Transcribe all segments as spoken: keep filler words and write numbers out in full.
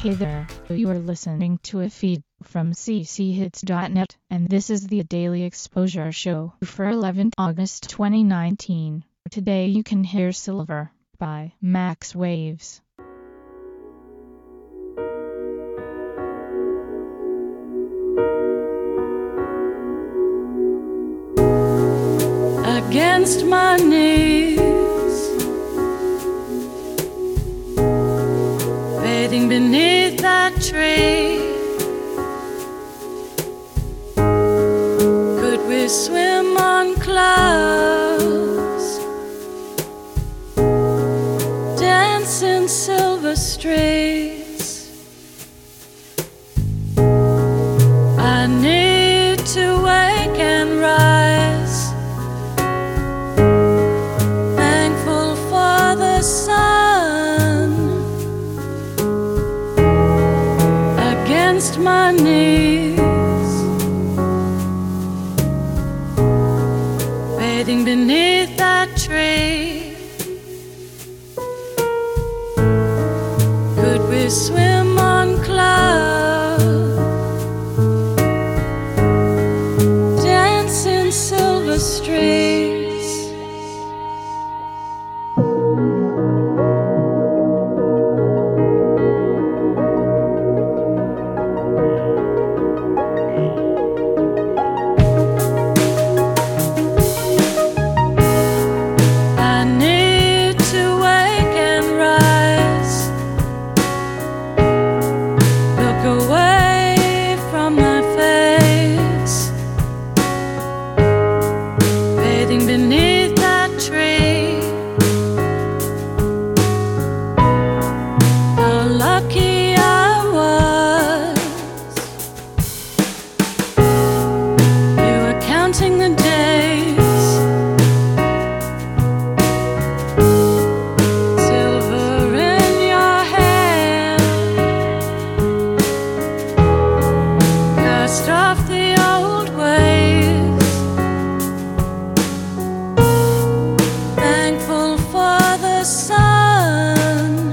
Hey there, you are listening to a feed from c c hits dot net, and this is the Daily Exposure Show for eleventh August twenty nineteen. Today you can hear Silver by Max Waves. Against my knees, bathing beneath that tree, could we swim on clouds, dance in silver streets? I need to wake and rise, thankful for the sun. Against my knees, bathing beneath that tree, could we swim on clouds, dance in silver streets? Away from my face, bathing beneath that tree. How lucky I was. You were counting the days, silver in your hair, cast off the old ways, thankful for the sun.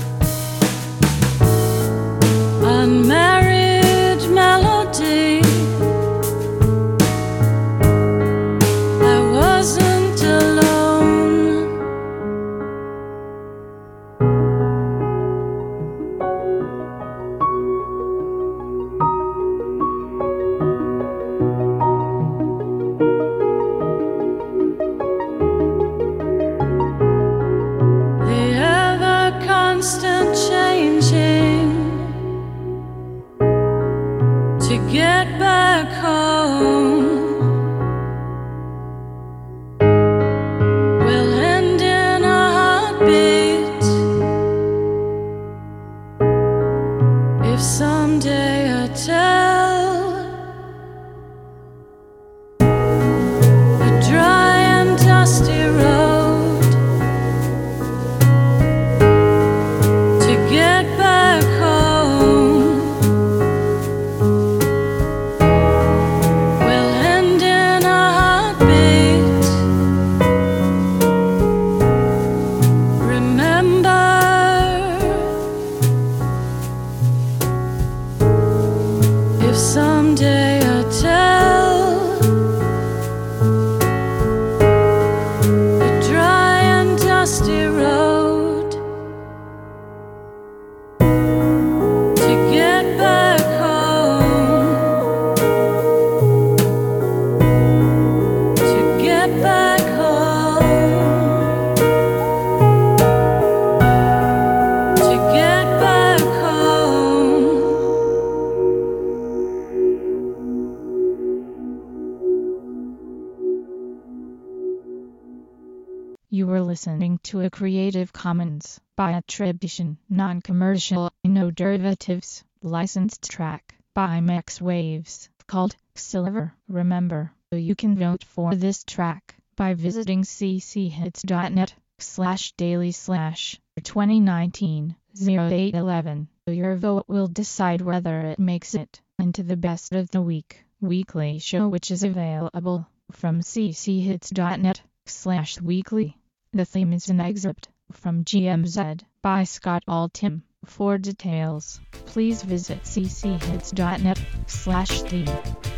Unmarried melody, I wasn't alone. The ever-constant changing to get back home will end in a heartbeat. If someday I tell the dry and dusty road to get back home will end in a heartbeat. Remember, if someday I tell the dry and dusty road to get back home, to get back home, to get back home. You were listening to a Creative Commons by attribution, non-commercial, no derivatives, licensed track by Max Waves called Silver. Remember, you can vote for this track by visiting c c hits dot net slash daily slash twenty nineteen oh eight eleven. Your vote will decide whether it makes it into the best of the week weekly show, which is available from c c hits dot net slash weekly. The theme is an excerpt from G M Z by Scott Altham. For details, please visit c c hits dot net slash theme.